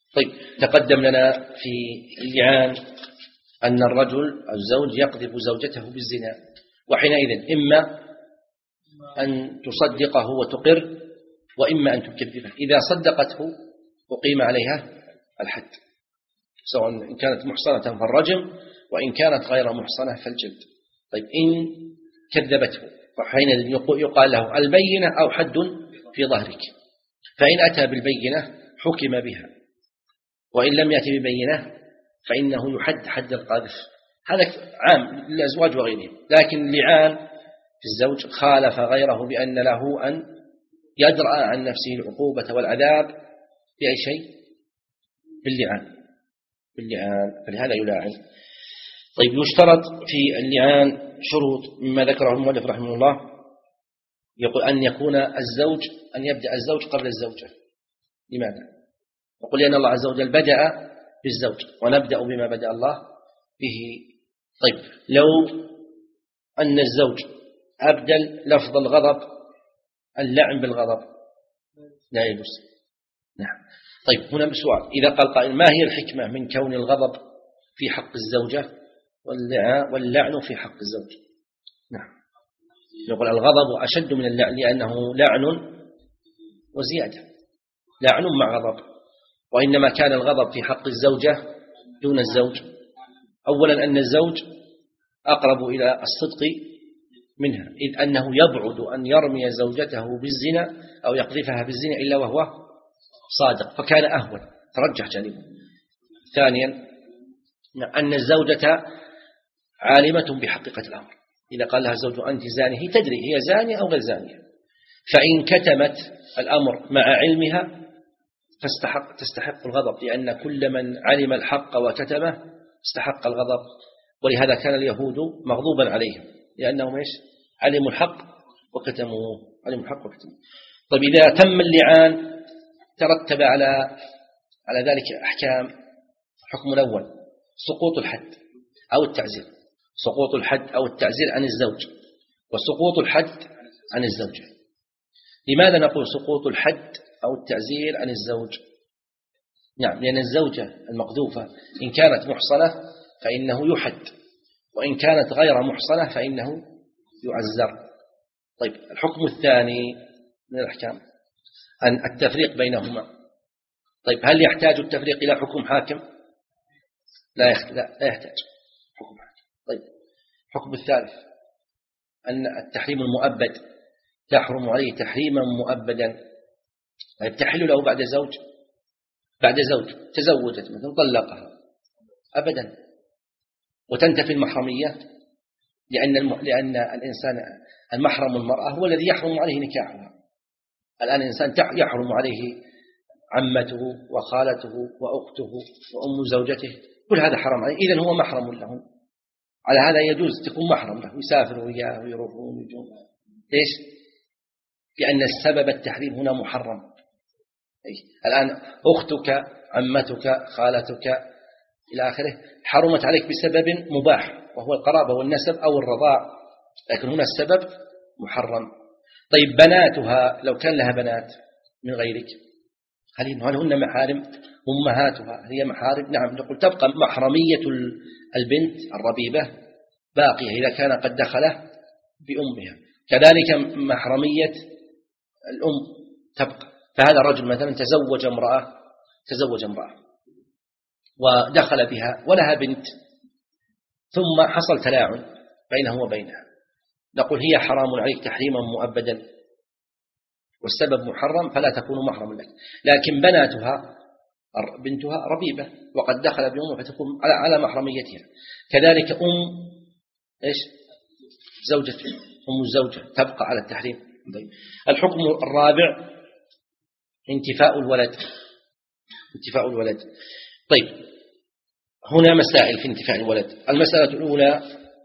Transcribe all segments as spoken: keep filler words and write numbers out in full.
طيب تقدم لنا في اللعان أن الرجل الزوج يقذف زوجته بالزنا، وحينئذ إما أن تصدقه وتقر وإما أن تكذبه. إذا صدقته أقيم عليها الحد، سواء إن كانت محصنة فالرجم، وإن كانت غير محصنة فالجلد. طيب إن كذبته وحينئذ يقال له البينة أو حد في ظهرك، فإن أتى بالبينة حكم بها، وإن لم يأتي ببينة فإنه يحد حد القذف. هذا عام للأزواج وغيرهم. لكن اللعان في الزوج خالف غيره بأن له أن يدرأ عن نفسه العقوبة والعذاب بأي شيء؟ باللعان، باللعان، فلهذا يلاعن. طيب يشترط في اللعان شروط مما ذكره المؤلف رحمه الله، يقول أن يكون الزوج أن يبدأ الزوج قبل الزوجة. لماذا؟ يقول لأن الله عز وجل بدأ بالزوج ونبدأ بما بدأ الله به. طيب لو أن الزوج أبدل لفظ الغضب اللعن بالغضب لا يجوز. نعم. طيب هنا بسؤال، إذا قال قائل ما هي الحكمة من كون الغضب في حق الزوجة واللعن في حق الزوج؟ نعم. يقول الغضب أشد من اللعن لأنه لعن وزيادة، لعن مع غضب، وإنما كان الغضب في حق الزوجة دون الزوج. أولا أن الزوج أقرب إلى الصدق منها، إذ أنه يبعد أن يرمي زوجته بالزنا أو يقذفها بالزنا إلا وهو صادق، فكان أهون، ترجح جانبه. ثانيا أن الزوجة عالمة بحقيقة الأمر، إذا قال لها الزوج أنت زانية هي تدري هي زانية أو غير زانية، فإن كتمت الأمر مع علمها فاستحق تستحق الغضب، لأن كل من علم الحق وكتمه استحق الغضب. ولهذا كان اليهود مغضوبا عليهم لأنهم إيش؟ علموا الحق وكتموه، علموا الحق وكتموه. طيب إذا تم اللعان ترتب على على ذلك أحكام. الحكم الأول سقوط الحد أو التعزير، سقوط الحد أو التعزير عن الزوج، وسقوط الحد عن الزوجة. لماذا نقول سقوط الحد أو التعزير عن الزوج؟ نعم، لأن الزوجة المقذوفة إن كانت محصنة فإنه يحد، وإن كانت غير محصنة فإنه يعزر. طيب الحكم الثاني من الأحكام أن التفريق بينهما. طيب هل يحتاج التفريق إلى حكم حاكم؟ لا لا يحتاج حكم حاكم. طيب الحكم الثالث أن التحريم المؤبد تحرم عليه تحريما مؤبدا. طيب تحل له بعد زوج، بعد زوج تزوجت مثلا طلقها أبدا، وتنتفي المحرمية، لأن الم... لأن الإنسان المحرم المرأة هو الذي يحرم عليه نكاحها. الآن الإنسان يحرم عليه عمته وخالته وأخته وأم زوجته، كل هذا حرام عليه، إذن هو محرم لهم. على هذا يجوز تكون محرم له، يسافر وياه ويروحون ويجون. ليش؟ لأن السبب التحريم هنا محرم. الآن أختك عمتك خالتك إلى آخره حرمت عليك بسبب مباح وهو القرابة والنسب أو الرضاع، لكن هنا السبب محرم. طيب بناتها لو كان لها بنات من غيرك هل هن محارم؟ أمهاتها هي محارم؟ نعم، نقول تبقى محرمية البنت الربيبة باقية إذا كان قد دخل بأمها، كذلك محرمية الأم تبقى. فهذا الرجل مثلا تزوج امرأة تزوج امرأة ودخل بها ولها بنت، ثم حصل تلاعن بينه وبينها، نقول هي حرام عليك تحريما مؤبدا، والسبب محرم فلا تكون محرما لك. لكن بناتها بنتها ربيبة وقد دخل بأمها فتكون على محرميتها. كذلك أم إيش زوجة أم الزوجة تبقى على التحريم. طيب الحكم الرابع انتفاء الولد، انتفاء الولد. طيب هنا مسائل في انتفاء الولد. المسألة الأولى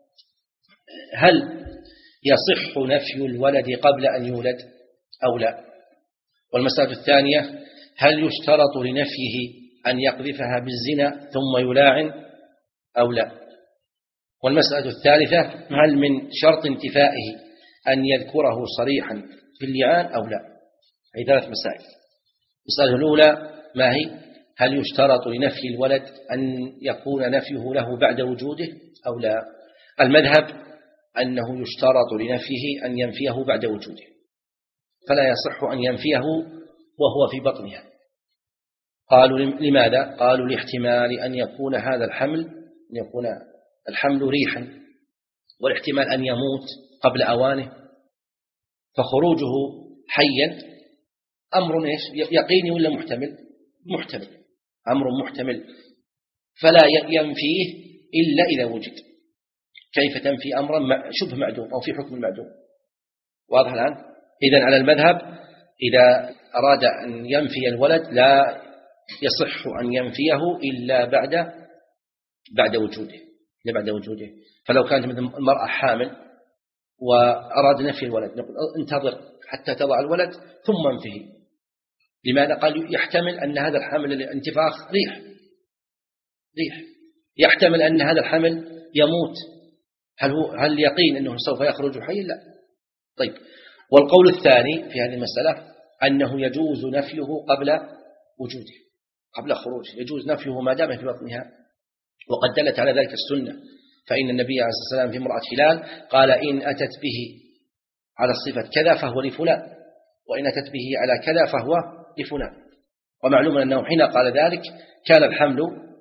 هل يصح نفي الولد قبل أن يولد أو لا؟ والمسألة الثانية هل يشترط لنفيه أن يقذفها بالزنا ثم يلاعن أو لا؟ والمسألة الثالثة هل من شرط انتفائه أن يذكره صريحا في اللعان أو لا؟ هذه ثلاث مسائل. المسألة الأولى ما هي؟ هل يشترط لنفي الولد أن يكون نفيه له بعد وجوده أو لا؟ المذهب أنه يشترط لنفيه أن ينفيه بعد وجوده، فلا يصح أن ينفيه وهو في بطنها. قالوا لماذا؟ قالوا لاحتمال أن يكون هذا الحمل أن يكون الحمل ريحا، والاحتمال أن يموت قبل أوانه، فخروجه حيا أمر يقيني ولا محتمل؟ محتمل، أمر محتمل، فلا ينفيه إلا إذا وجد. كيف تنفي أمرا شبه معدوم أو في حكم المعدوم؟ واضح الآن؟ إذن على المذهب إذا أراد أن ينفي الولد لا يصح أن ينفيه إلا بعد بعد وجوده إلا بعد وجوده. فلو كانت مثل المرأة حامل وأراد نفي الولد نقول انتظر حتى تضع الولد ثم انفه. لماذا؟ قال يحتمل أن هذا الحمل الانتفاخ ريح ريح يحتمل أن هذا الحمل يموت. هل هو هل يقين أنه سوف يخرج حيا؟ لا. طيب، والقول الثاني في هذه المسألة أنه يجوز نفيه قبل وجوده، قبل خروجه يجوز نفيه ما دام في بطنها، وقد دلت على ذلك السنة. فإن النبي عليه الصلاة والسلام في امرأة هلال قال إن أتت به على صفة كذا فهو لفلان، وإن أتت به على كذا فهو لفلان. ومعلوم أنه حين قال ذلك كان الحمل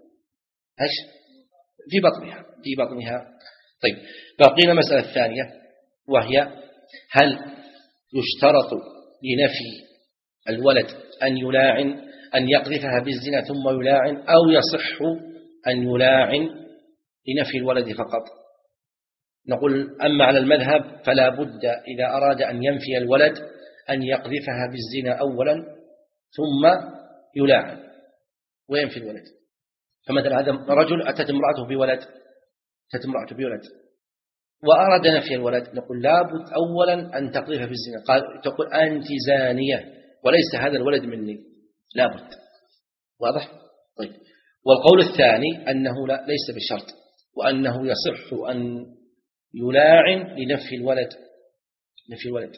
في بطنها في بطنها طيب، بقينا المسألة الثانية وهي هل يشترط لنفي الولد أن يلاعن أن يقذفها بالزنا ثم يلاعن، أو يصح أن يلاعن لنفي الولد فقط؟ نقول أما على المذهب فلا بد إذا أراد أن ينفي الولد أن يقذفها بالزنا أولا ثم يلاعن وينفي الولد. فمثلا هذا رجل أتت امرأته بولد أتت امرأته بولد وأراد نفي الولد، نقول لابد أولا أن تقذف بالزنا. قال تقول أنت زانية وليس هذا الولد مني، لابد. واضح؟ طيب، والقول الثاني أنه لا ليس بشرط، وأنه يصح أن يلاعن لنفي الولد نفي الولد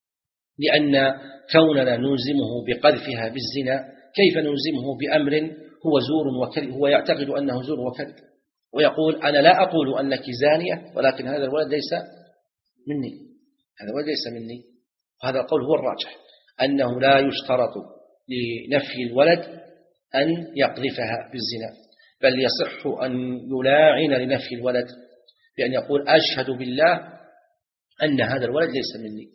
لأن كوننا نلزمه بقذفها بالزنا كيف نلزمه بأمر هو زور وكذب؟ هو يعتقد أنه زور وكذب ويقول أنا لا أقول أنك زانية ولكن هذا الولد ليس مني هذا الولد ليس مني. وهذا القول هو الراجح، أنه لا يشترط لنفي الولد أن يقذفها بالزنا، بل يصح أن يلاعن لنفي الولد بأن يقول أشهد بالله أن هذا الولد ليس مني،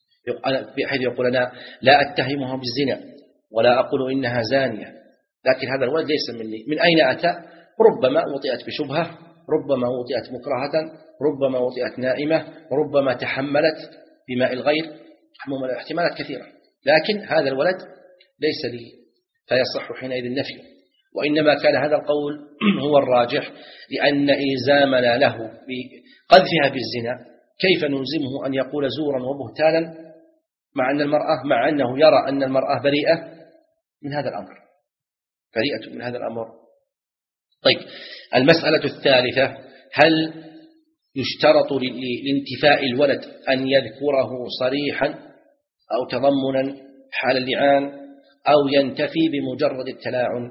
بحيث يقول أنا لا أتهمها بالزنا ولا أقول إنها زانية لكن هذا الولد ليس مني. من أين أتى؟ ربما وطئت بشبهة، ربما وطئت مكرهة، ربما وطئت نائمة، ربما تحملت بماء الغير، احتمالات كثيرة، لكن هذا الولد ليس لي فيصح حينئذ النفي. وإنما كان هذا القول هو الراجح لأن إلزامنا له بقذفها بالزنا كيف نلزمه أن يقول زورا وبهتانا مع أن المرأة مع أنه يرى أن المرأة بريئة من هذا الأمر بريئة من هذا الأمر. طيب، المسألة الثالثة هل يشترط لانتفاء الولد أن يذكره صريحا أو تضمنا حال اللعان أو ينتفي بمجرد التلاعن؟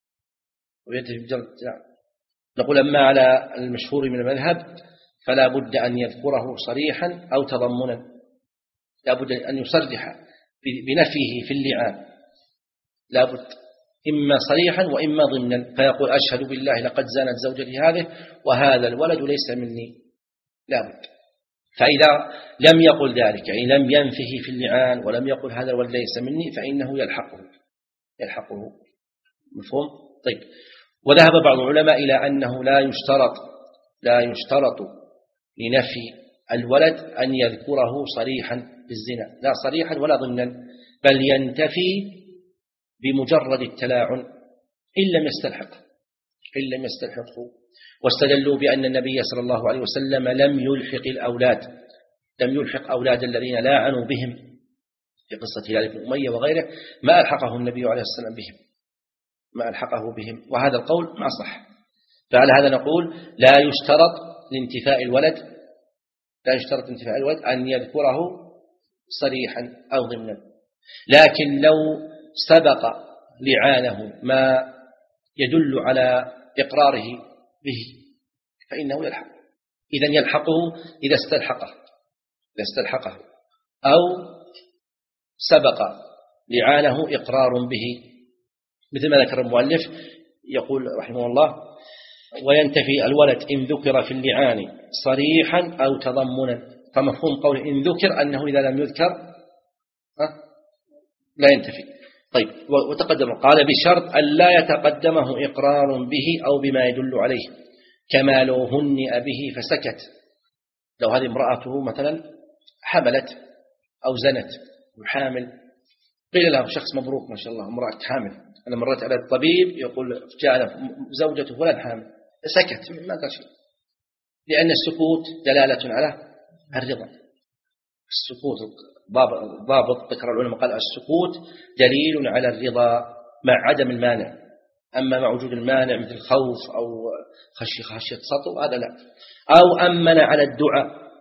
وينتفي بمجرد التلاعن نقول أما على المشهور من المذهب فلا بد أن يذكره صريحا أو تضمنا، لا بد أن يصرح بنفيه في اللعان، لا بد إما صريحا وإما ضمنا، فيقول أشهد بالله لقد زانت زوجتي هذه وهذا الولد ليس مني، لا بد. فإذا لم يقل ذلك يعني لم ينفه في اللعان ولم يقل هذا الولد ليس مني فإنه يلحقه يلحقه مفهوم؟ طيب، وذهب بعض العلماء إلى أنه لا يشترط لا يشترط لنفي الولد أن يذكره صريحا بالزنا، لا صريحا ولا ضمنا، بل ينتفي بمجرد التلاعن إن لم يستلحق إن لم يستلحقه. واستدلوا بأن النبي صلى الله عليه وسلم لم يلحق الأولاد لم يلحق أولاد الذين لاعنوا بهم في قصة هلال بن أمية وغيره، ما ألحقه النبي عليه الصلاة والسلام بهم ما ألحقه بهم وهذا القول ما صح. فعلى هذا نقول لا يشترط لانتفاء الولد لا يشترط انتفاء الولد أن يذكره صريحا أو ضمنا، لكن لو سبق لعانه ما يدل على إقراره به فإنه يلحق. إذن يلحقه إذا استلحقه إذا استلحقه أو سبق لعانه إقرار به، مثل ما ذكر المؤلف يقول رحمه الله: وينتفي الولد إن ذكر في اللعان صريحا أو تضمنا. فمفهوم قوله إن ذكر أنه إذا لم يذكر لا ينتفي. طيب، وتقدم قال بشرط أن لا يتقدمه إقرار به أو بما يدل عليه، كما لو هنئ به فسكت. لو هذه امرأته مثلا حملت أو زنت وحامل، قيل له شخص: مبروك ما شاء الله امرأة حامل. أنا مرت على الطبيب يقول جاء زوجته فلان حامل، سكت ما قال شيء، لأن السكوت دلالة على الرضا. السكوت ضابط ذكر العلماء قال: السكوت دليل على الرضا مع عدم المانع. أما مع وجود المانع مثل خوف أو خشية خشية سطو هذا لا. أو أمن على الدعاء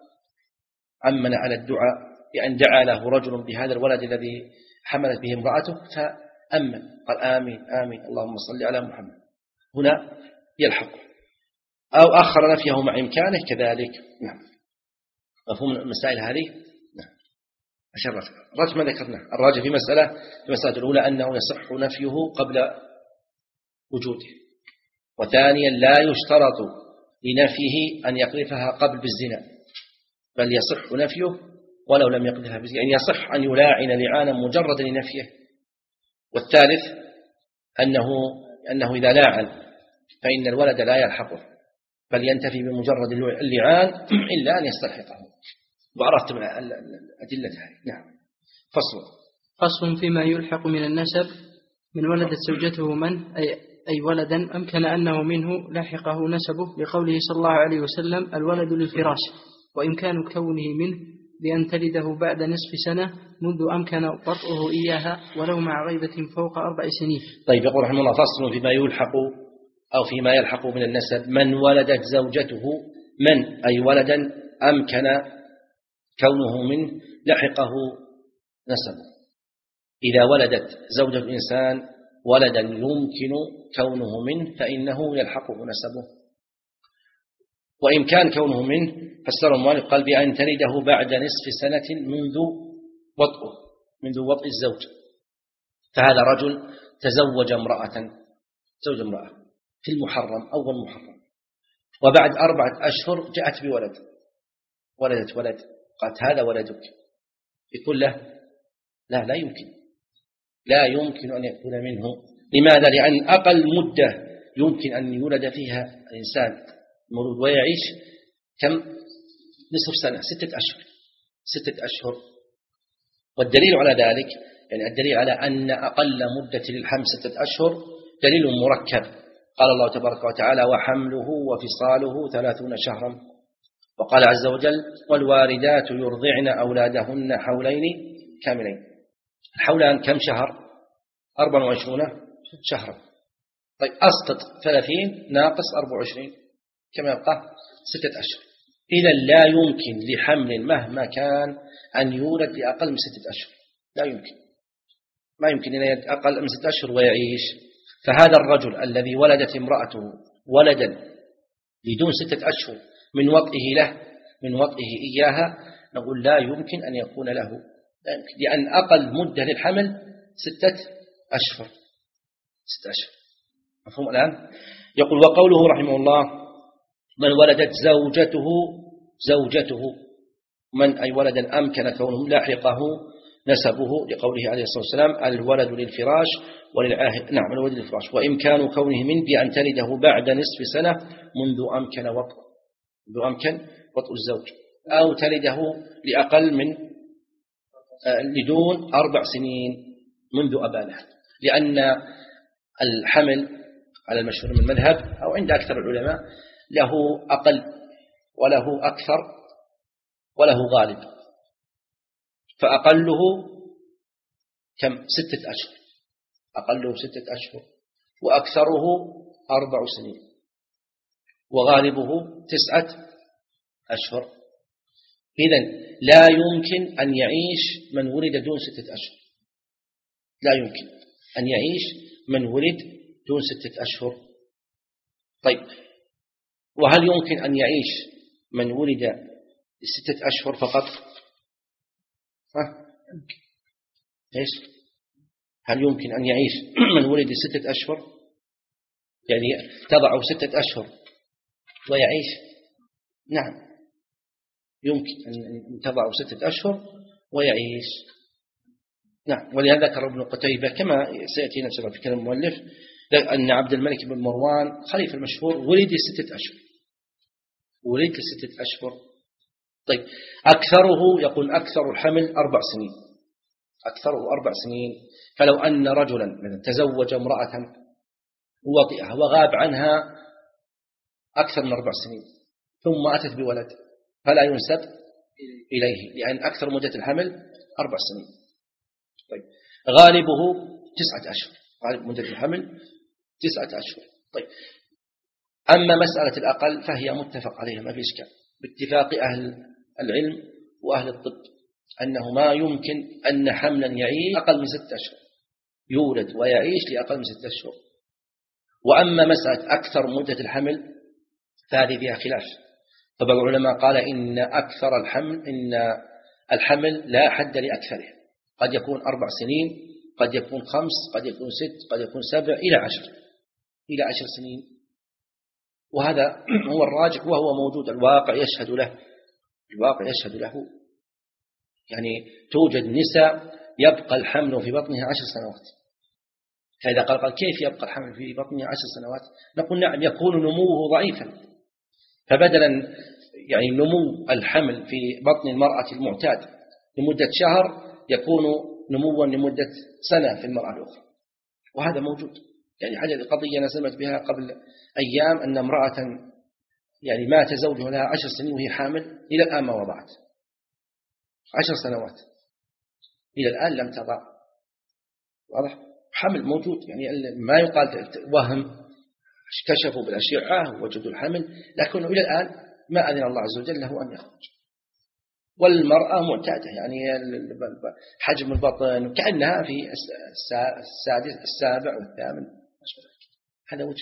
أمن على الدعاء يعني دعا له رجل بهذا الولد الذي حملت به امرأته فأمن قال: آمين آمين اللهم صل على محمد، هنا يلحق. أو أخر نفيه مع إمكانه كذلك. نعم، مفهوم المسائل هذه؟ نعم. أشرف الراجح ما ذكرنا، الراجح في مسألة في مسألة الأولى أنه يصح نفيه قبل وجوده، وثانيا لا يشترط لنفيه أن يقذفها قبل بالزنا، بل يصح نفيه ولو لم يقذفها بالزنا، يعني يصح أن يلاعن لعانا مجرد لنفيه. والثالث أنه أنه إذا لاعن فإن الولد لا يلحقه بل ينتفي بمجرد اللعان إلا أن يستلحقه. وعرفت من الأدلة هذه. نعم. فصل فصل فيما يلحق من النسب: من ولدت زوجته من أي, أي ولدا أمكن أنه منه لحقه نسبه، لقوله صلى الله عليه وسلم: الولد للفراش، وإمكان كونه منه بأن تلده بعد نصف سنة منذ أمكن وطئه إياها ولو مع غيبة فوق أربع سنين. طيب، يقول رحمه الله: فصل فيما يلحق أو فيما يلحق من النسب: من ولدت زوجته من أي ولدا أمكن كونه منه لحقه نسبه. إذا ولدت زوجة الإنسان ولدا يمكن كونه منه فإنه يلحقه نسبه. وإمكان كونه منه فسر المؤلف قال: بأن تلده بعد نصف سنة منذ وطئه منذ وطئ الزوج. فهذا رجل تزوج امرأة زوج امرأة في المحرم أول محرم، وبعد أربعة أشهر جاءت بولد، ولدت ولد، قالت: هذا ولدك. يقول له: لا لا يمكن لا يمكن أن يكون منه. لماذا؟ لأن أقل مدة يمكن أن يولد فيها الإنسان مولود ويعيش كم؟ نصف سنة، ستة أشهر ستة أشهر. والدليل على ذلك يعني الدليل على أن أقل مدة للحمل ستة أشهر دليل مركب. قال الله تبارك وتعالى: وحمله وفصاله ثلاثون شهرا. وقال عز وجل: والوالدات يرضعن أولادهن حولين كاملين. الحولان كم شهر؟ أربع وعشرون شهرا. طيب، أسقط ثلاثين ناقص أربع وعشرين كما يبقى ستة أشهر. إذا لا يمكن لحمل مهما كان أن يولد لأقل من ستة أشهر، لا يمكن، ما يمكن أن يولد أقل من ستة أشهر ويعيش. فهذا الرجل الذي ولدت امرأته ولدا بدون ستة أشهر من وطئه له من وطئه إياها، نقول لا يمكن أن يكون له، لا يمكن، لأن أقل مدة للحمل ستة أشهر ستة أشهر. مفهوم الآن؟ يقول: وقوله رحمه الله: من ولدت زوجته زوجته من أي ولدا أمكن كونه لاحقه نسبه، لقوله عليه الصلاة والسلام: الولد للفراش وللعاهد. نعم، الولد للفراش. وإمكان كونه من بأن تلده بعد نصف سنة منذ أمكن وطء منذ أمكن وطء الزوج، أو تلده لأقل من لدون أربع سنين منذ أبانه، لأن الحمل على المشهور من المذهب أو عند أكثر العلماء له أقل وله أكثر وله غالب. فأقله كم؟ ستة أشهر، أقله ستة أشهر، وأكثره أربع سنين، وغالبه تسعة أشهر. إذن لا يمكن أن يعيش من ولد دون ستة أشهر، لا يمكن أن يعيش من ولد دون ستة أشهر. طيب، وهل يمكن أن يعيش من ولد ستة أشهر فقط؟ ها؟ إيش؟ هل يمكن أن يعيش من ولد ستة أشهر؟ يعني تضع ستة أشهر ويعيش؟ نعم، يمكن أن تضع ستة أشهر ويعيش. نعم، ولهذا ذكر ابن قتيبة كما سيأتي نفسه في كلام المؤلف أن عبد الملك بن مروان خليفة المشهور ولد ستة أشهر، ولد ستة أشهر. طيب، أكثره يقول أكثر الحمل أربع سنين، أكثره أربع سنين. فلو أن رجلا تزوج امرأة وطئها وغاب عنها أكثر من أربع سنين ثم أتت بولد فلا ينسب إليه، لأن أكثر مدة الحمل أربع سنين. طيب، غالبه تسعة أشهر، غالب مدة الحمل تسعة أشهر. طيب، أما مسألة الأقل فهي متفق عليها، ما في إشكال باتفاق أهل العلم وأهل الطب أنه ما يمكن أن حملا يعيش أقل من ستة أشهر، يولد ويعيش لأقل من ستة أشهر. وأما مسألة أكثر مدة الحمل فهذه فيها خلاف. طبعا العلماء قال إن أكثر الحمل إن الحمل لا حد لأكثره، قد يكون أربع سنين، قد يكون خمس، قد يكون ست، قد يكون سبع، إلى عشر، إلى عشر سنين. وهذا هو الراجح وهو موجود، الواقع يشهد له، الواقع يشهد له. يعني توجد نساء يبقى الحمل في بطنها عشر سنوات. فإذا قال قال كيف يبقى الحمل في بطنها عشر سنوات؟ نقول نعم، يكون نموه ضعيفا، فبدلا يعني نمو الحمل في بطن المرأة المعتاد لمدة شهر يكون نموا لمدة سنة في المرأة الأخرى، وهذا موجود. يعني حاجة قضية أنا سمعت بها قبل أيام أن امرأة يعني مات زوجها لها عشر سنين وهي حامل إلى الآن ما وضعت، عشر سنوات إلى الآن لم تضع. واضح؟ حمل موجود، يعني ما يقال وهم، كشفوا بالأشعة وجدوا الحمل، لكنه إلى الآن ما أذن الله عز وجل له أن يخرج. والمرأة معتادة، يعني حجم البطن كأنها في السادس السابع والثامن، هذا وجد.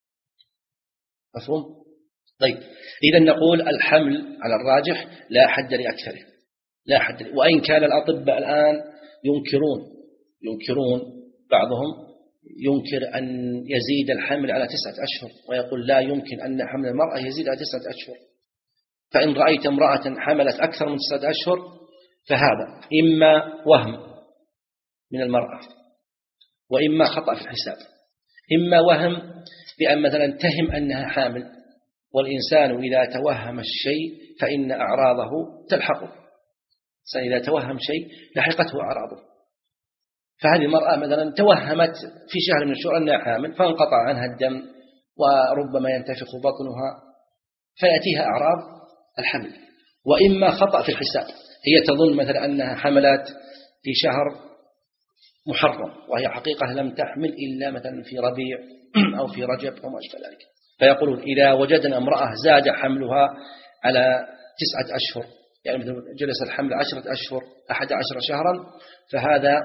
مفهوم؟ طيب، إذا نقول الحمل على الراجح لا حد لأكثره، لا حد لأ. وإن كان الأطباء الآن ينكرون ينكرون بعضهم ينكر أن يزيد الحمل على تسعة أشهر، ويقول لا يمكن أن حمل المرأة يزيد على تسعة أشهر. فإن رأيت امرأة حملت أكثر من تسعة أشهر فهذا إما وهم من المرأة، وإما خطأ في الحساب. إما وهم بأن مثلا تهم أنها حامل، والإنسان إذا توهم الشيء فإن أعراضه تلحقه، إذا توهم شيء لحقته أعراضه. فهذه المرأة مثلا توهمت في شهر من الشهور أنها حامل فانقطع عنها الدم وربما ينتفخ بطنها فيأتيها أعراض الحمل. وإما خطأ في الحساب، هي تظن مثلا أنها حملت في شهر محرم وهي حقيقة لم تحمل إلا مثلا في ربيع أو في رجب أو ما أشبه ذلك. فيقولون إذا وجدنا امرأة زاد حملها على تسعة أشهر، يعني جلس الحمل عشرة أشهر أحد عشر شهرا، فهذا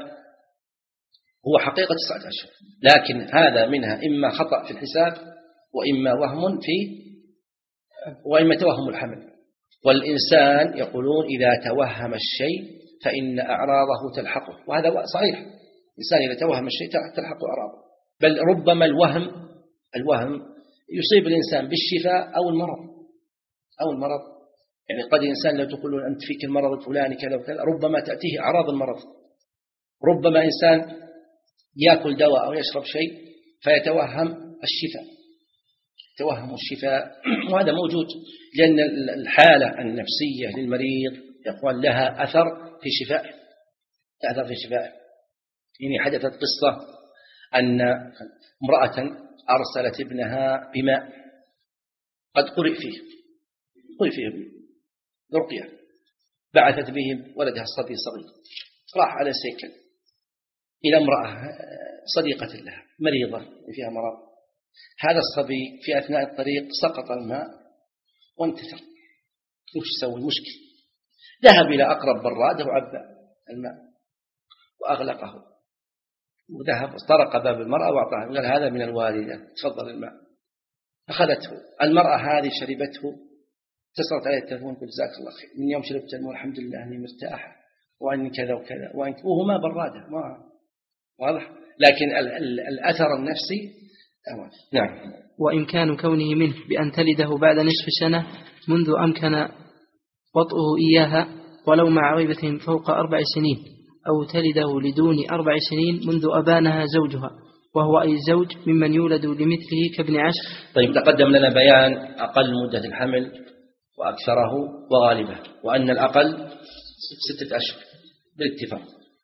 هو حقيقة تسعة أشهر، لكن هذا منها إما خطأ في الحساب وإما وهم في وإما توهم الحمل. والإنسان يقولون إذا توهم الشيء فإن أعراضه تلحقه، وهذا صحيح. الإنسان إذا توهم الشيء تلحقه أعراضه، بل ربما الوهم الوهم يصيب الإنسان بالشفاء أو المرض أو المرض. يعني قد الإنسان لو تقول له أنت فيك المرض الفلاني كذا وكذا، ربما تأتيه أعراض المرض. ربما إنسان يأكل دواء أو يشرب شيء فيتوهم الشفاء، توهم الشفاء، وهذا موجود، لأن الحالة النفسية للمريض يقول لها أثر في شفائه، أثر في شفائه. يعني حدثت قصة أن امرأة أرسلت ابنها بماء قد قرئ فيه قرئ فيه برقية، بعثت به ولدها الصبي الصغير، راح على سيكل إلى امرأة صديقة لها مريضة فيها مرض. هذا الصبي في أثناء الطريق سقط الماء وانتثر. وش سوى؟ المشكل ذهب إلى أقرب برادة وعبى الماء وأغلقه. وذهب طرق باب المرأة وأعطاها، قال هذا من الوالدة تفضل الماء، أخذته. المرأة هذه شربته، اتصلت عليه التلفون قلت جزاك الله خير، من يوم شربت الماء الحمد لله أني مرتاحة وأني كذا وكذا وأنت، وهو ما برادة ما واضح، لكن ال ال الأثر النفسي أول. نعم. وإمكان كونه منه بأن تلده بعد نصف سنة منذ أمكن وطئه إياها ولو مع غيبة فوق أربع سنين، أو تلده لدون أربع سنين منذ أبانها زوجها، وهو أي زوج ممن يولد لمثله كابن عشر. طيب، تقدم لنا بيان أقل مدة الحمل وأكثره وغالبه، وأن الأقل ستة أشهر بالاتفاق،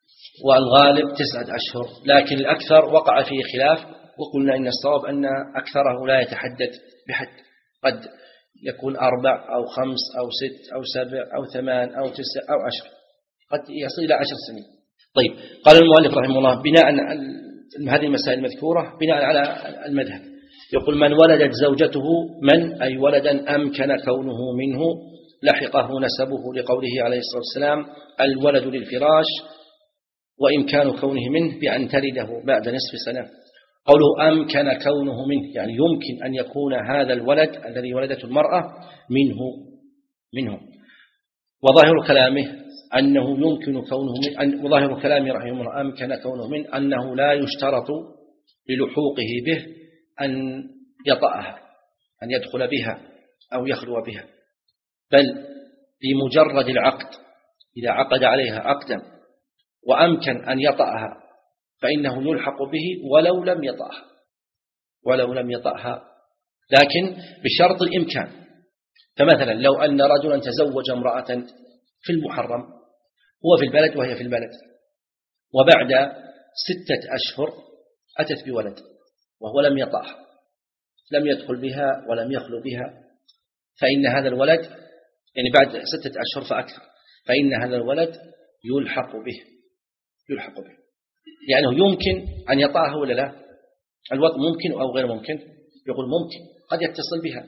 والغالب تسعة أشهر، لكن الأكثر وقع فيه خلاف، وقلنا إن الصواب أن أكثره لا يتحدد بحد، قد يكون أربع أو خمس أو ست أو سبع أو ثمان أو تسع أو عشر، قد يصل إلى عشر سنين. طيب، قال المؤلف رحمه الله بناء هذه المسائل المذكورة بناء على المذهب، يقول من ولدت زوجته، من أي ولدا أمكن كونه منه لحقه نسبه، لقوله عليه الصلاة والسلام الولد للفراش، وإمكان كونه منه بأن تلده بعد نصف سنة. قوله أمكن كونه منه يعني يمكن أن يكون هذا الولد الذي ولدته المرأة منه منه وظاهر كلامه أنه يمكن كونه من، وظاهر كلامه رحمه الله أمكن كونه من أنه لا يشترط للحوقه به أن يطأها، أن يدخل بها أو يخلو بها، بل بمجرد العقد إذا عقد عليها عقدا وأمكن أن يطأها فإنه يلحق به ولو لم يطأها ولو لم يطأها لكن بشرط الإمكان. فمثلا لو أن رجلا تزوج امرأة في المحرم، هو في البلد وهي في البلد، وبعد ستة أشهر أتت بولد وهو لم يطأها، لم يدخل بها ولم يخلو بها، فإن هذا الولد يعني بعد ستة أشهر فأكثر، فإن هذا الولد يلحق به يلحق به لأنه يعني يمكن أن يطأها ولا لا؟ الوطء ممكن أو غير ممكن؟ يقول ممكن، قد يتصل بها،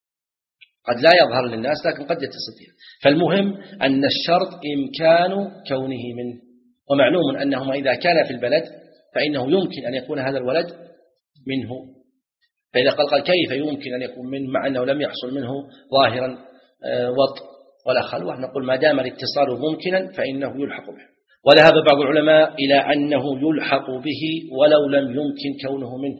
قد لا يظهر للناس لكن قد يتصل بها. فالمهم أن الشرط إمكان كونه منه، ومعلوم أنهما إذا كان في البلد فإنه يمكن أن يكون هذا الولد منه. فإذا قال قال كيف يمكن أن يكون منه مع أنه لم يحصل منه ظاهرا وطء ولا خلوة؟ نقول ما دام الاتصال ممكنا فإنه يلحق به. وذهب بعض العلماء إلى أنه يلحق به ولو لم يمكن كونه منه،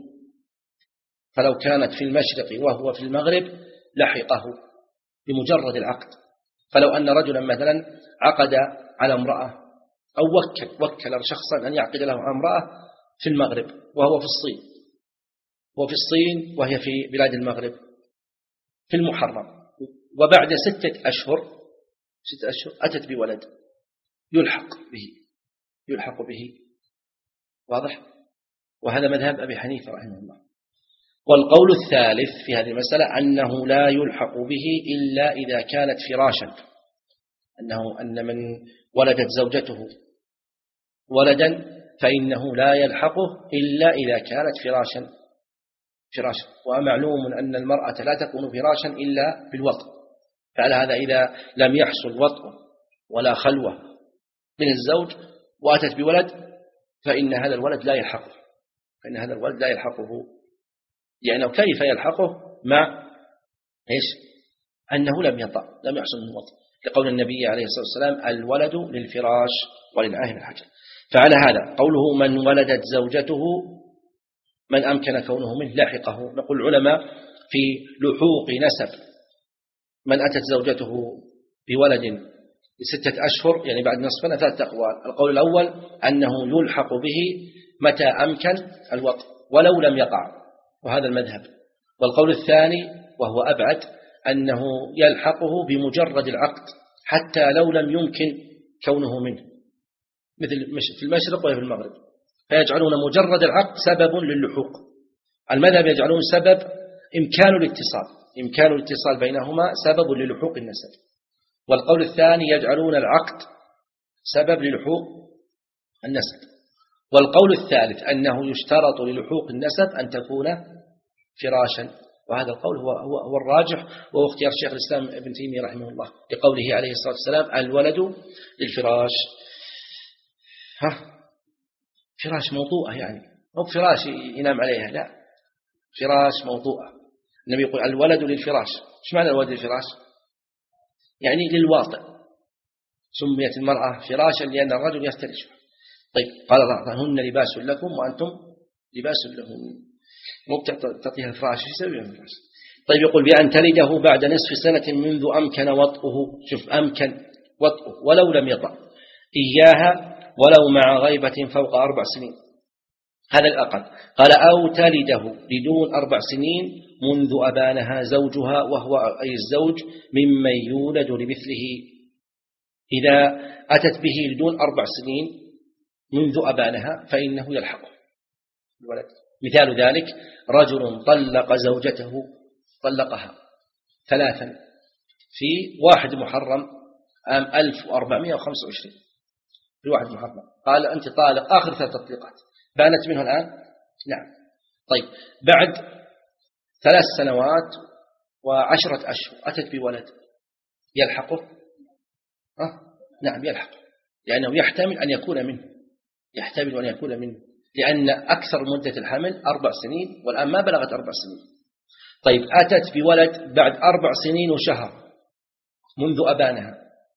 فلو كانت في المشرق وهو في المغرب لحقه بمجرد العقد. فلو أن رجلا مثلا عقد على امرأة أو وكل وكل شخصا أن يعقد له امرأة في المغرب وهو في الصين، وفي الصين وهي في بلاد المغرب في المحرم، وبعد ستة أشهر ستة أشهر أتت بولد، يلحق به يلحق به واضح؟ وهذا مذهب أبي حنيفة رحمه الله. والقول الثالث في هذه المسألة أنه لا يلحق به إلا إذا كانت فراشا، أنه أن من ولدت زوجته ولدا فإنه لا يلحقه إلا إذا كانت فراشا فراشا ومعلوم أن المرأة لا تكون فراشا إلا بالوطء، فعلى هذا إذا لم يحصل وطء ولا خلوة من الزوج وأتت بولد فإن هذا الولد لا يلحقه فإن هذا الولد لا يلحقه يعني كيف يلحقه مع إيش؟ أنه لم يطأ، لم يحصل من وطء، لقول النبي عليه الصلاة والسلام الولد للفراش وللعاهر الحجر. فعلى هذا قوله من ولدت زوجته من أمكن كونه منه لحقه. نقول العلماء في لحوق نسب من أتت زوجته بولد ستة أشهر يعني بعد نصف سنة ثلاثة أقوال. القول الأول أنه يلحق به متى أمكن الوطء ولو لم يقع، وهذا المذهب. والقول الثاني وهو أبعد أنه يلحقه بمجرد العقد حتى لو لم يمكن كونه منه، مثل في المشرق وفي المغرب، فيجعلون مجرد العقد سبب للحوق. المذهب يجعلون سبب إمكان الاتصال إمكان الاتصال بينهما سبب للحوق النسب. والقول الثاني يجعلون العقد سبب للحوق النسب. والقول الثالث أنه يشترط للحوق النسب أن تكون فراشا، وهذا القول هو, هو, هو الراجح، وهو اختيار الشيخ الإسلام ابن تيمية رحمه الله لقوله عليه الصلاة والسلام الولد للفراش. ها فراش موطوءة يعني، مو فراش ينام عليها، لا، فراش موطوءة. النبي يقول الولد للفراش. ايش معنى الولد للفراش؟ يعني للواطئ. سميت المرأة فراشا لأن الرجل يفترشها. طيب قال الله هن لباس لكم وأنتم لباس لهم، مو تعطيها فراش، يسويها فراش. طيب يقول بأن تلده بعد نصف سنة منذ أمكن وطئه، شوف أمكن وطئه ولو لم يطأ إياها ولو مع غيبة فوق أربع سنين، هذا الأقل. قال أو تلده بدون أربع سنين منذ أبانها زوجها، وهو أي الزوج ممن يولد لمثله، إذا أتت به بدون أربع سنين منذ أبانها فإنه يلحقه الولد. مثال ذلك رجل طلق زوجته، طلقها ثلاثا في واحد محرم عام ألف وأربعمائة وخمسة وعشرين، في واحد محرم قال أنت طالق، آخر ثلاث تطليقات بانت منه الآن. نعم. طيب بعد ثلاث سنوات وعشرة أشهر أتت بولد، يلحقه؟ أه؟ نعم يلحقه، لأنه يحتمل أن يكون منه، يحتمل أن يكون منه، لأن أكثر مدة الحمل أربع سنين والآن ما بلغت أربع سنين. طيب أتت بولد بعد أربع سنين وشهر منذ أبانها،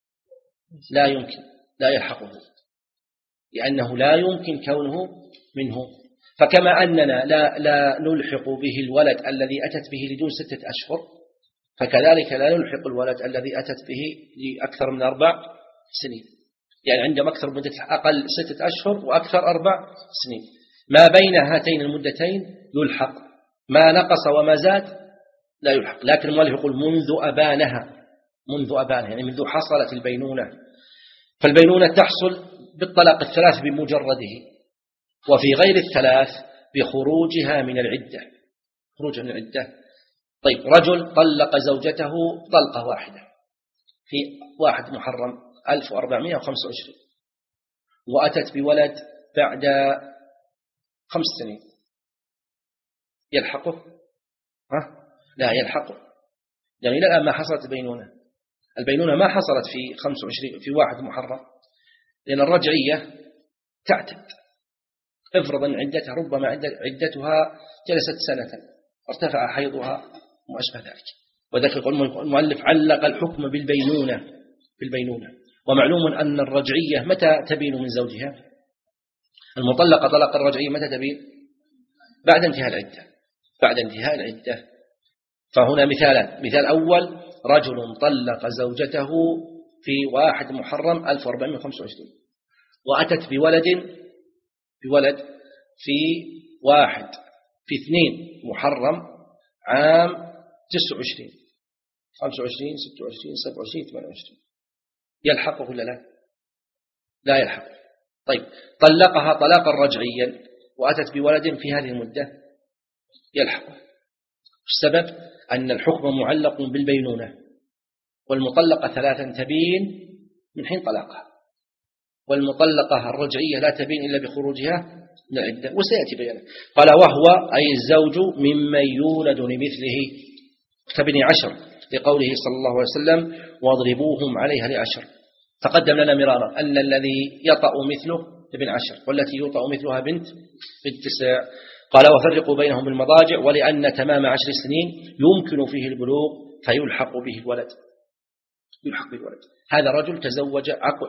لا يمكن، لا يلحقه، لأنه لا يمكن كونه منه. فكما أننا لا, لا نلحق به الولد الذي أتت به لدون ستة أشهر، فكذلك لا نلحق الولد الذي أتت به لأكثر من أربع سنين، يعني عندما أكثر مدة أقل ستة أشهر وأكثر أربع سنين، ما بين هاتين المدتين يلحق، ما نقص وما زاد لا يلحق. لكن المؤلف يقول منذ أبانها، منذ أبانها يعني منذ حصلت البينونة. فالبينونة تحصل بالطلاق الثلاث بمجرده، وفي غير الثلاث بخروجها من العدة، خروجها من العدة. طيب رجل طلق زوجته طلقة واحدة في واحد محرم ألف وأربعمائة وخمسة وعشرين، وأتت بولد بعد خمس سنين، يلحقه؟ ها؟ لا يلحقه، يعني إلى الآن ما حصلت البينونة. البينونة ما حصلت في خمسة وعشرين في واحد محرم، لأن الرجعية تعتد. افرض أن عدتها ربما عدتها جلست سنة ارتفع حيضها وما أشبه ذلك. وذلك يقول المؤلف علق الحكم بالبينونة، بالبينونة. ومعلوم أن الرجعية متى تبين من زوجها؟ المطلقة طلق الرجعية متى تبين؟ بعد انتهاء العدة، بعد انتهاء العدة. فهنا مثالان، مثال أول رجل طلق زوجته في واحد محرم ألف وأربعمائة وخمسة وعشرين، وأتت بولد بولد في واحد في اثنين محرم عام تسعة وعشرين خمسة وعشرين ستة وعشرين سبعة وعشرين ثمانية وعشرين، يلحقه ولا لا؟ لا يلحقه. طيب طلقها طلاقا رجعيا وأتت بولد في هذه المدة، يلحقه. السبب أن الحكم معلق بالبينونة، والمطلقة ثلاثا تبين من حين طلاقها، والمطلقة الرجعية لا تبين إلا بخروجها من العدة، وسيأتي بيانه. قال وهو أي الزوج ممن يولد لمثله كابن عشر، لقوله صلى الله عليه وسلم واضربوهم عليها لعشر. تقدم لنا مرارا أن الذي يطأ مثله ابن عشر، والتي يطأ مثلها بنت بنت تسع. قال وفرقوا بينهم بالمضاجع، ولأن تمام عشر سنين يمكن فيه البلوغ فيلحق به الولد، يلحق به الولد. هذا رجل تزوج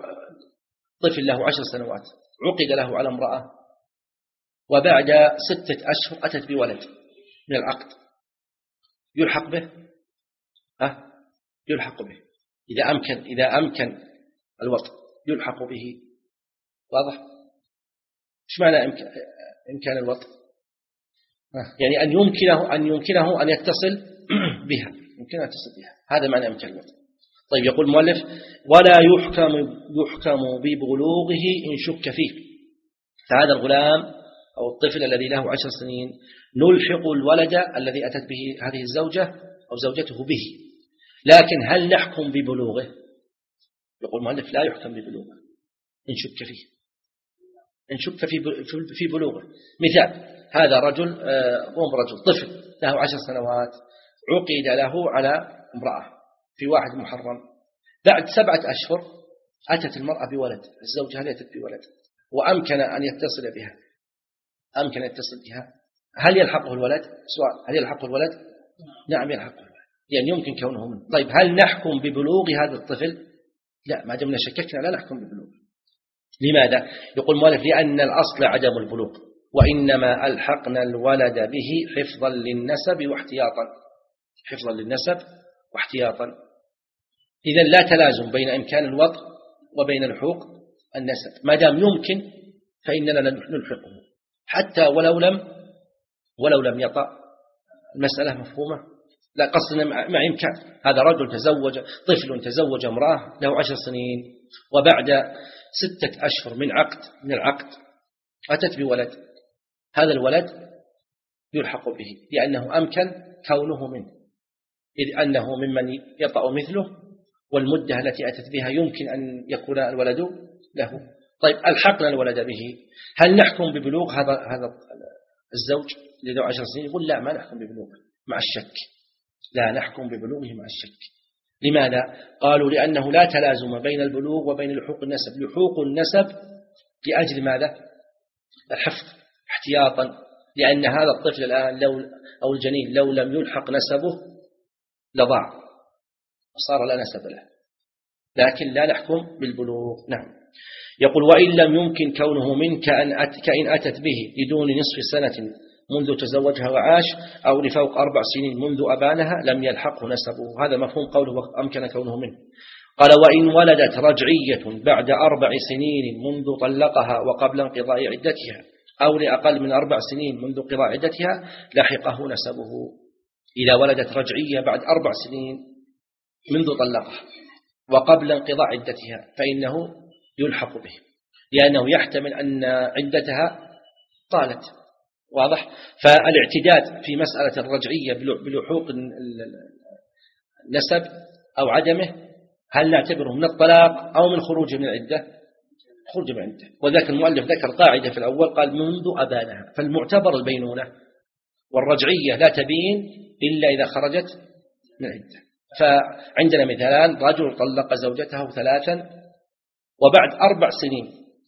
طفل له عشر سنوات، عقد له على امرأة، وبعد ستة أشهر أتت بولد من العقد، يلحق به؟ أه؟ يلحق به إذا أمكن، إذا أمكن الوطء يلحق به. واضح؟ إيش معنى إمكان, إمكان الوطء؟ أه؟ يعني أن يمكنه أن يمكنه أن يتصل بها، يمكن أن يتصل بها، هذا معنى إمكان الوطء. طيب يقول المؤلف ولا يحكم يحكم ببلوغه إن شك فيه. فهذا الغلام أو الطفل الذي له عشر سنين نلحق الولد الذي أتت به هذه الزوجة أو زوجته به، لكن هل نحكم ببلوغه؟ يقول المؤلف لا يحكم ببلوغه إن شك فيه، إن شك في بلوغه. مثال هذا رجل قوم رجل طفل له عشر سنوات، عقد له على امرأة في واحد محرم، بعد سبعة أشهر أتت المرأة بولد، الزوجة هذه أتت بولد وأمكن أن يتصل بها، أمكن أن يتصل بها، هل يلحقه الولد؟ سؤال، هل يلحقه الولد؟ نعم يلحقه الولد، يعني يمكن كونه منه. طيب هل نحكم ببلوغ هذا الطفل؟ لا، ما دمنا شككنا لا نحكم ببلوغ. لماذا؟ يقول المؤلف لأن الأصل عدم البلوغ، وإنما ألحقنا الولد به حفظا للنسب واحتياطا، حفظا للنسب واحتياطا. إذن لا تلازم بين إمكان الوضع وبين لحوق النسب، ما دام يمكن فإننا نلحقه حتى ولو لم ولو لم يطأ. المسألة مفهومة؟ لا، قصدنا مع إمكان. هذا رجل تزوج، طفل تزوج امرأة له عشر سنين، وبعد ستة أشهر من عقد من العقد أتت بولد، هذا الولد يلحق به لأنه أمكن كونه منه، إذ أنه ممن يطأ مثله، والمدة التي أتت بها يمكن أن يكون الولد له. طيب ألحقنا الولد به، هل نحكم ببلوغ هذا هذا الزوج الذي له عشر سنين؟ يقول لا، ما نحكم ببلوغه مع الشك، لا نحكم ببلوغه مع الشك. لماذا؟ قالوا لأنه لا تلازم بين البلوغ وبين لحوق النسب. لحوق النسب لأجل ماذا؟ الحفظ احتياطا، لأن هذا الطفل الآن لو أو الجنين لو لم يلحق نسبه لضاع وصار لا نسب له، لكن لا نحكم بالبلوغ. نعم. يقول وإن لم يمكن كونه من كأن, أت كأن أتت به لدون نصف سنة منذ تزوجها وعاش، أو لفوق أربع سنين منذ أبانها، لم يلحقه نسبه. هذا مفهوم قوله أمكن كونه منه. قال وإن ولدت رجعية بعد أربع سنين منذ طلقها وقبل انقضاء عدتها، أو لأقل من أربع سنين منذ انقضاء عدتها، لحقه نسبه. إذا ولدت رجعية بعد أربع سنين منذ طلقها وقبل انقضاء عدتها فإنه يلحق به، لأنه يحتمل أن عدتها طالت. واضح؟ فالاعتداد في مسألة الرجعية بلحوق النسب أو عدمه، هل نعتبره من الطلاق أو من خروج من العدة؟ خروج من العدة. وذاك المؤلف ذكر قاعدة في الأول قال منذ أبانها، فالمعتبر البينونة، والرجعية لا تبين إلا إذا خرجت من العدة. فعندنا مثالان: رجل طلق زوجته ثلاثا وبعد أربع سنين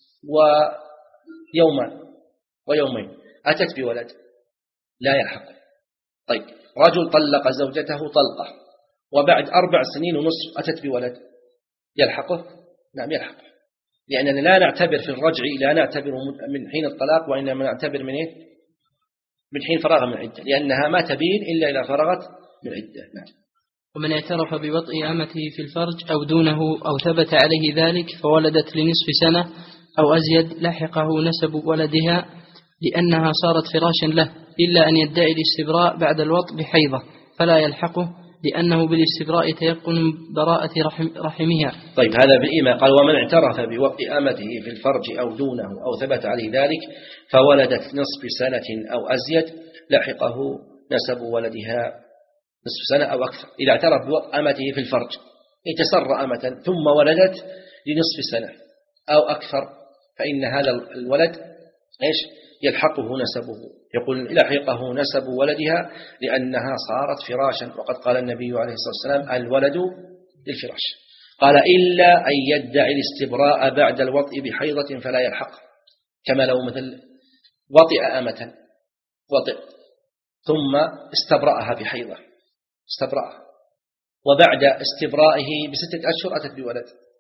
ويوما ويومين أتت بولد، لا يلحق. طيب رجل طلق زوجته طلقة وبعد أربع سنين ونصف أتت بولد، يلحقه؟ نعم يلحقه، لأننا لا نعتبر في الرجع، لا نعتبر من حين الطلاق، وإنما نعتبر من إيه؟ من حين فرغ من العدة، لأنها ما تبين إلا إذا فرغت من العدة. نعم. ومن اعترف بوطء أمته في الفرج أو دونه أو ثبت عليه ذلك فولدت لنصف سنة أو أزيد، لحقه نسب ولدها لأنها صارت فراشا له، إلا أن يدعي الاستبراء بعد الوطء بحيضة فلا يلحقه، لأنه بالاستبراء تيقن براءة رحم رحمها. طيب هذا بالإيمان. قال ومن اعترف بوطء أمته في الفرج أو دونه أو ثبت عليه ذلك فولدت نصف سنة أو أزيد، لحقه نسب ولدها نصف سنة أو أكثر. إذا اعترف بوطء أمته في الفرج، يتسر أمة ثم ولدت لنصف سنة أو أكثر، فإن هذا الولد إيش؟ يلحقه نسبه. يقول لحقه نسب ولدها لأنها صارت فراشا، وقد قال النبي عليه الصلاة والسلام الولد للفراش. قال إلا أن يدعي الاستبراء بعد الوطء بحيضة فلا يلحق، كما لو مثل وطئ أمة وطئ ثم استبرأها بحيضة، استبرأها وبعد استبرائه بستة أشهر أتت بولد،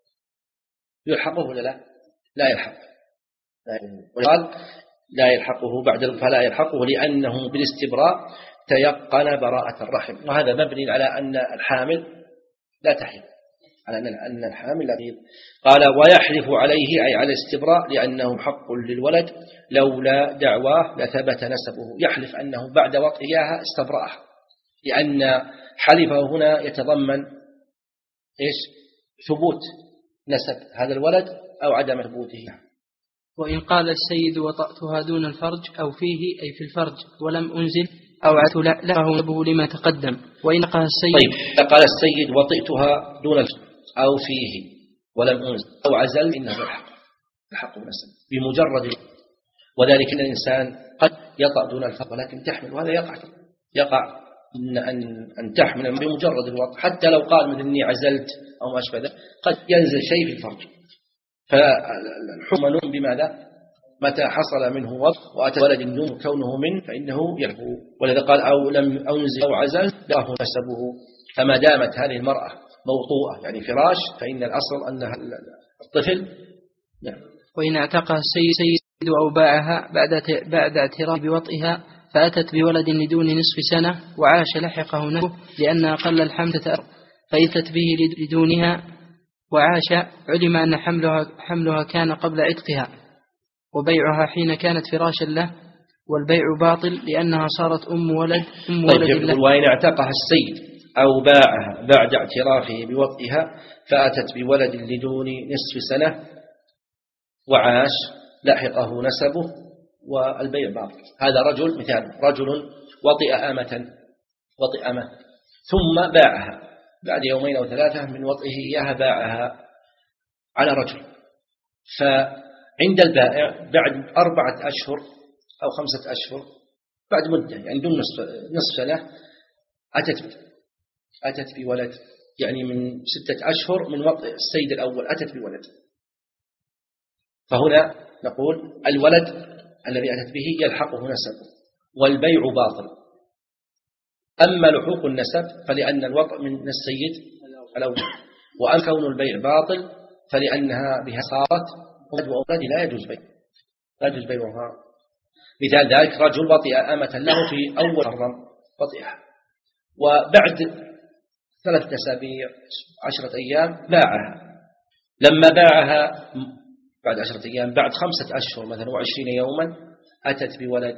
يلحقه ولا لا؟ لا يلحق. وقال لا يلحقه بعد فلا يلحقه لأنه بالاستبراء تيقن براءة الرحم، وهذا مبني على أن الحامل لا تحيض، على أن الحامل لا تحيض. قال ويحلف عليه أي على الاستبراء لأنه حق للولد، لولا دعواه لثبت نسبه. يحلف أنه بعد وطئها استبرأه، لأن حلفه هنا يتضمن إيش؟ ثبوت نسب هذا الولد أو عدم ثبوته. وإن قال السيد وطأتها دون الفرج أو فيه أي في الفرج ولم أنزل أو عت له نبه لما تقدم. وإن قال السيد طيب قال السيد وطئتها دون الفرج أو فيه ولم أنزل أو عزل، إنه الحق الحق نسب بمجرد، وذلك أن الإنسان قد يطأ دون الفرج ولكن تحمل، وهذا يقع يقع أن أن أن تحمل بمجرد الوطء، حتى لو قال مثل إني عزلت أو ما أشبه ذلك قد ينزل شيء في الفرج، فالحكم منوط بماذا؟ متى حصل منه وضع وأتى ولد دون كونه منه فإنه يربو. ولذا قال أو لم أنزل أو عزل له نسبه. فما دامت هذه المرأة موطوءة يعني فراش فإن الأصل أنها الطفل. نعم. وإن اعتقها السيد أو باعها بعد بعد اعتراف بوطئها فأتت بولد لدون نصف سنة وعاش لحقه نسبه لأن أقل الحمل تتأثر، فإذت به لدونها وعاش علم أن حملها, حملها كان قبل عتقها وبيعها حين كانت فراشا له، والبيع باطل لأنها صارت أم ولد أم ولد طيب له. وإن اعتقها السيد أو باعها بعد اعترافه بوطئها فأتت بولد لدون نصف سنة وعاش لحقه نسبه والبيع باطل. هذا رجل مثال رجل وطئ أمة وطئ أمة ثم باعها بعد يومين أو ثلاثة من وطئه إياها باعها على رجل، فعند البائع بعد أربعة أشهر أو خمسة أشهر بعد مدة يعني دون نصف, نصف سنة أتت أتت بولد يعني من ستة أشهر من وطئ السيد الأول أتت بولد. فهنا نقول الولد الذي أتت به يلحقه نسبه والبيع باطل. أما لحوق النسب فلأن الوطء من السيد الأول، وأن كون البيع باطل فلأنها بها صارت ولد وأولاد لا يجوز بيع لا يجوز بيعها. مثال ذلك رجل وطئ أمة له في أول محرم وطئها وبعد ثلاثة أسابيع عشرة أيام باعها. لما باعها بعد عشرة أيام بعد خمسة أشهر مثلا وعشرين يوما أتت بولد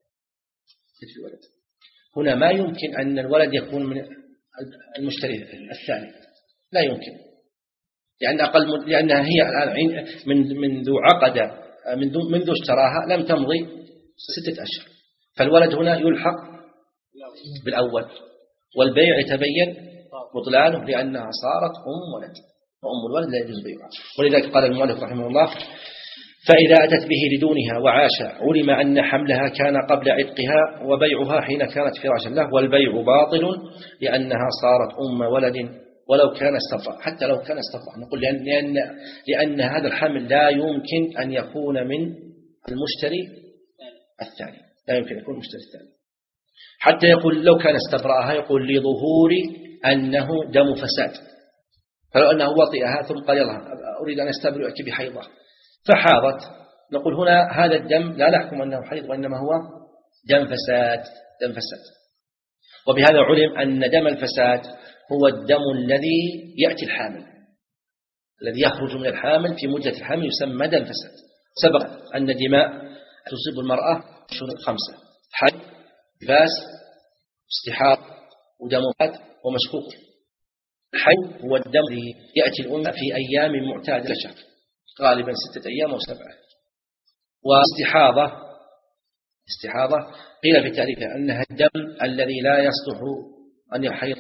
أتت بولد. هنا ما يمكن أن الولد يكون من المشتري الثاني، لا يمكن، لأن أقل لأنها هي الآن من منذ عقد منذ منذ اشتراها لم تمضي ستة أشهر، فالولد هنا يلحق بالأول والبيع يتبين بطلانه لأنها صارت أم ولد وأم الولد لا يجوز بيعها. ولذلك قال المؤلف رحمه الله فإذا أتت به لدونها وعاش علم أن حملها كان قبل عتقها وبيعها حين كانت فراشا له، والبيع باطل لأنها صارت أم ولد ولو كان استفرع. حتى لو كان استفرع نقول لأن, لأن, لأن هذا الحمل لا يمكن أن يكون من المشتري الثاني، لا يمكن أن يكون المشتري الثاني. حتى يقول لو كان استبرأها يقول لظهور أنه دم فساد، فلو أنه وطئها ثم قال يلا أريد أن أستبرئك بحيضة فحاضت نقول هنا هذا الدم لا نحكم أنه حيض وإنما هو دم فساد دم فساد. وبهذا علم أن دم الفساد هو الدم الذي يأتي الحامل الذي يخرج من الحامل في مدة الحمل يسمى دم فساد. سبق أن دماء تصيب المرأة شروط خمسة: حيض، نفاس، استحاضة، ودم فساد، ومشكوك. الحيض هو الدم الذي يأتي الأنثى في أيام معتادة للشهر غالبا ستة أيام أو سبعة. واستحاضة استحاضة قيل في تعريفها أنها الدم الذي لا يصلح أن يحيض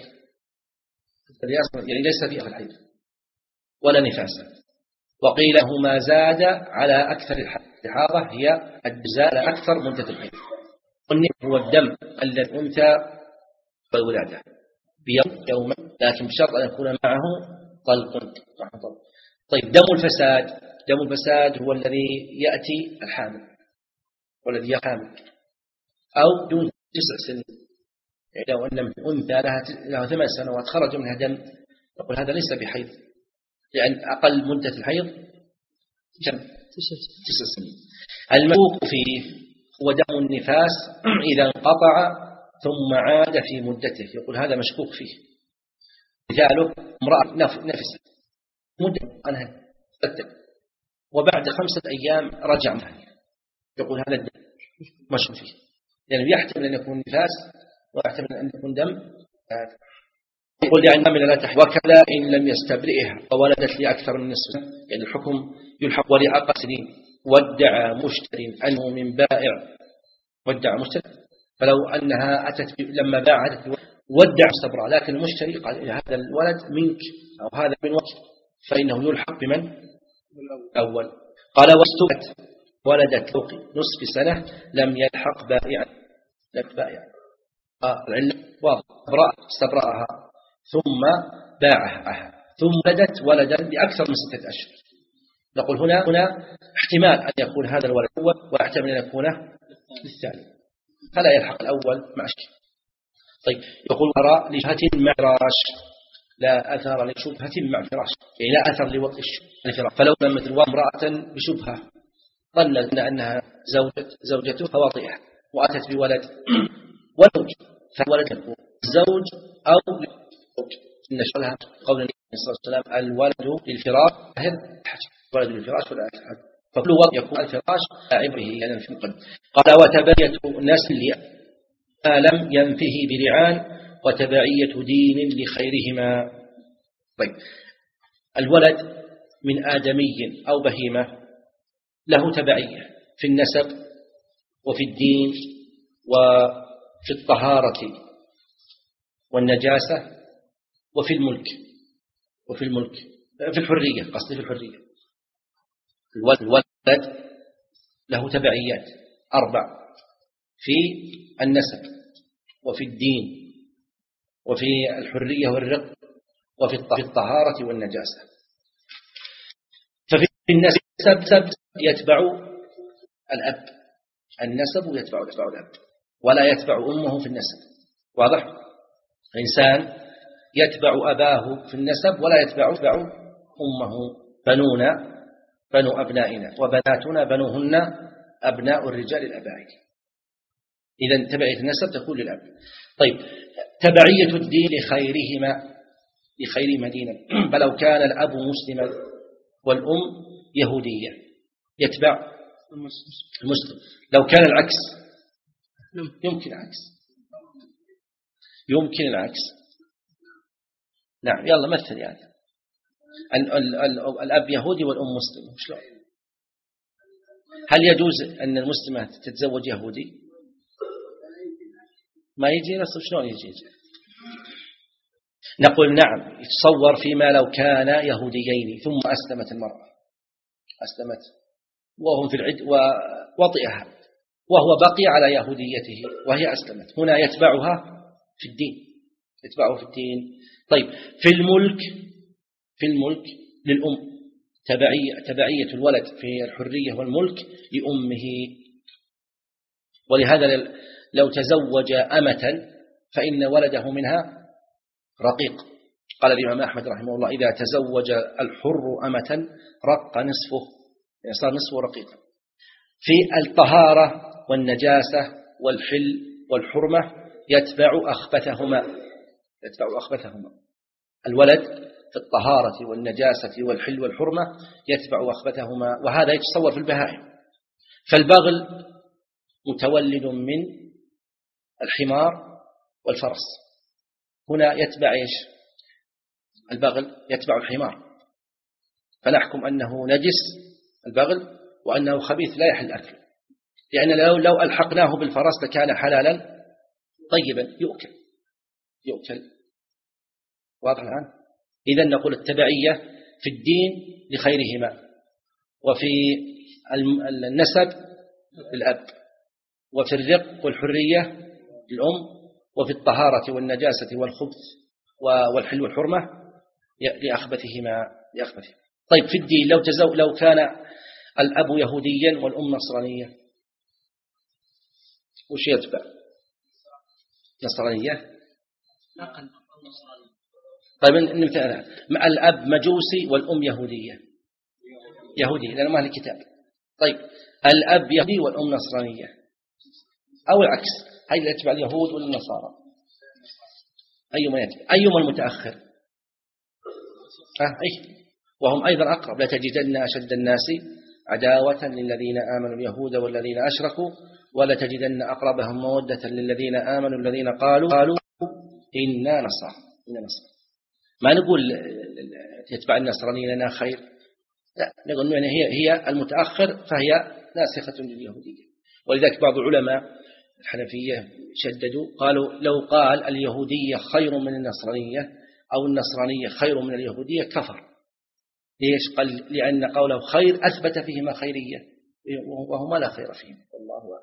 يعني ليس فيه الحيض ولا نفاس. وقيل ما زاد على أكثر الاستحاضة هي الجزاء على أكثر مدة الحيض. هو الدم الذي أنثى بالولادة بيوم يوما لكن بشرط أن يكون معه طلق. طيب دم الفساد دم الفساد هو الذي يأتي الحامل والذي يحامل أو دون تسع سنين. يعني لو أن أنثى لها, لها ثمان سنوات خرج منها دم نقول هذا ليس بحيض، لأن أقل مدة الحيض كم؟ تسع سنين. المشكوك فيه هو دم النفاس إذا انقطع ثم عاد في مدته يقول هذا مشكوك فيه. مثاله امرأة نفست مدة أنها وبعد خمسة أيام رجع ثانية يقول هذا الدم مشكوك فيه، لأنه يعني يحتمل أن يكون نفاس ويحتمل أن يكون دم. يقول يعني من لا تحوى وكذا إن لم يستبرئها وولدت لأكثر من نصف سنة، يعني الحكم يلحق ولأقل سنين. ودع مشتري أنه من بائع ودع مشتري، فلو أنها أتت لما باعت ودع استبرأ، لكن المشتري قال هذا الولد منك أو هذا من وجه فإنه يلحق بمن الأول. قال واستبت ولدت فوق نصف سنة لم يلحق بائعا لم بائعا آه العلة واضح استبرأها ثم باعها ثم ولدت ولدا بأكثر من ستة أشهر نقول هنا هنا احتمال أن يكون هذا الولد الأول واحتمال أن يكون للثاني، فلا يلحق الأول مع الشك. طيب يقول أرى لشبهة مع فراش، لا أثر لشبهة مع الفراش، يعني لا أثر لوقت الفراش. فلو مثل امرأة بشبهة ظنت أنها زوجة زوجته فواطئها وأتت بولد ولد فولد الزوج أو للزوج، إن شغلها قول النبي صلى الله عليه وسلم الولد للفراش ولد للفراش ولا أحد، فكل وقت يكون الفراش عبره يعني في القلب. قال وتبعية نسل ما لم ينفه برعان وتبعية دين لخيرهما. طيب الولد من آدمي أو بهيمة له تبعية في النسب وفي الدين وفي الطهارة والنجاسة وفي الملك وفي الملك في الحرية، قصدي في الحرية. الولد له تبعيات أربع في النسب وفي الدين وفي الحرية والرق وفي الطهارة والنجاسة. ففي النسب يتبع الأب، النسب يتبع الأب ولا يتبع أمه في النسب، واضح؟ إنسان يتبع أباه في النسب ولا يتبع أمه. بنونا بنو أبنائنا وبناتنا بنوهن أبناء الرجال الأبائي. إذن تبعية النسب تكون للأب. طيب تبعية الدين لخيرهما لخيرهما دينا، فلو كان الأب مسلما والأم يهودية يتبع المسلم. لو كان العكس يمكن العكس يمكن العكس نعم يلا مثل يعني ال ال ال الأب يهودي والأم مسلم، شلون؟ هل يجوز أن المسلمة تتزوج يهودي؟ ما يجي نصف، شلون يجي, يجي نقول نعم يتصور فيما لو كان يهوديين ثم أسلمت المرأة أسلمت وهم في العد ووطئها وهو بقي على يهوديته وهي أسلمت، هنا يتبعها في الدين يتبعه في الدين. طيب في الملك في الملك للأم تبعية, تبعية الولد في الحرية والملك لأمه، ولهذا لو تزوج أمة فإن ولده منها رقيق. قال الإمام أحمد رحمه الله إذا تزوج الحر أمة رق نصفه، يعني صار نصفه رقيقا. في الطهارة والنجاسة والحل والحرمة يتبع أخبثهما يتبع أخبثهما الولد في الطهارة والنجاسة والحل والحرمة يتبع أخبثهما، وهذا يتصور في البهائم. فالبغل متولد من الحمار والفرس، هنا يتبع إيش؟ البغل يتبع الحمار، فنحكم أنه نجس البغل وأنه خبيث لا يحل أكله، لأن لو, لو ألحقناه بالفرس لكان حلالا طيبا يؤكل يؤكل واضح الآن؟ إذن نقول التبعية في الدين لخيرهما، وفي النسب للأب، وفي الرق والحرية للأم، وفي الطهارة والنجاسة والخبث والحل والحرمة لأخبثهما لأخبثهما. طيب في الدين لو تزو لو كان الأب يهوديا والأم نصرانية وش يتبع؟ نصرانية. طيب نمثل الأب مجوسي والأم يهودية يهودي لأنه ما له كتاب. طيب الأب يهودي والأم نصرانية أو العكس، هاي اللي يتبع اليهود والنصارى، أيما يتبع أيما المتأخر أه أي وهم أيضا أقرب. لا تجدن أشد الناس عداوة للذين آمنوا اليهود والذين أشركوا ولا تجدن أقربهم مودة للذين آمنوا الذين قالوا قالوا إنا نصارى إنا نصارى. ما نقول يتبع النصرانية لنا خير، لا نقول يعني هي هي المتأخر فهي ناسخة لليهودية. ولذلك بعض علماء الحنفية شددوا قالوا لو قال اليهودية خير من النصرانية أو النصرانية خير من اليهودية كفر. ليش؟ قال لأن قوله خير أثبت فيهما خيرية وهما لا خير فيهما. والله أعلم.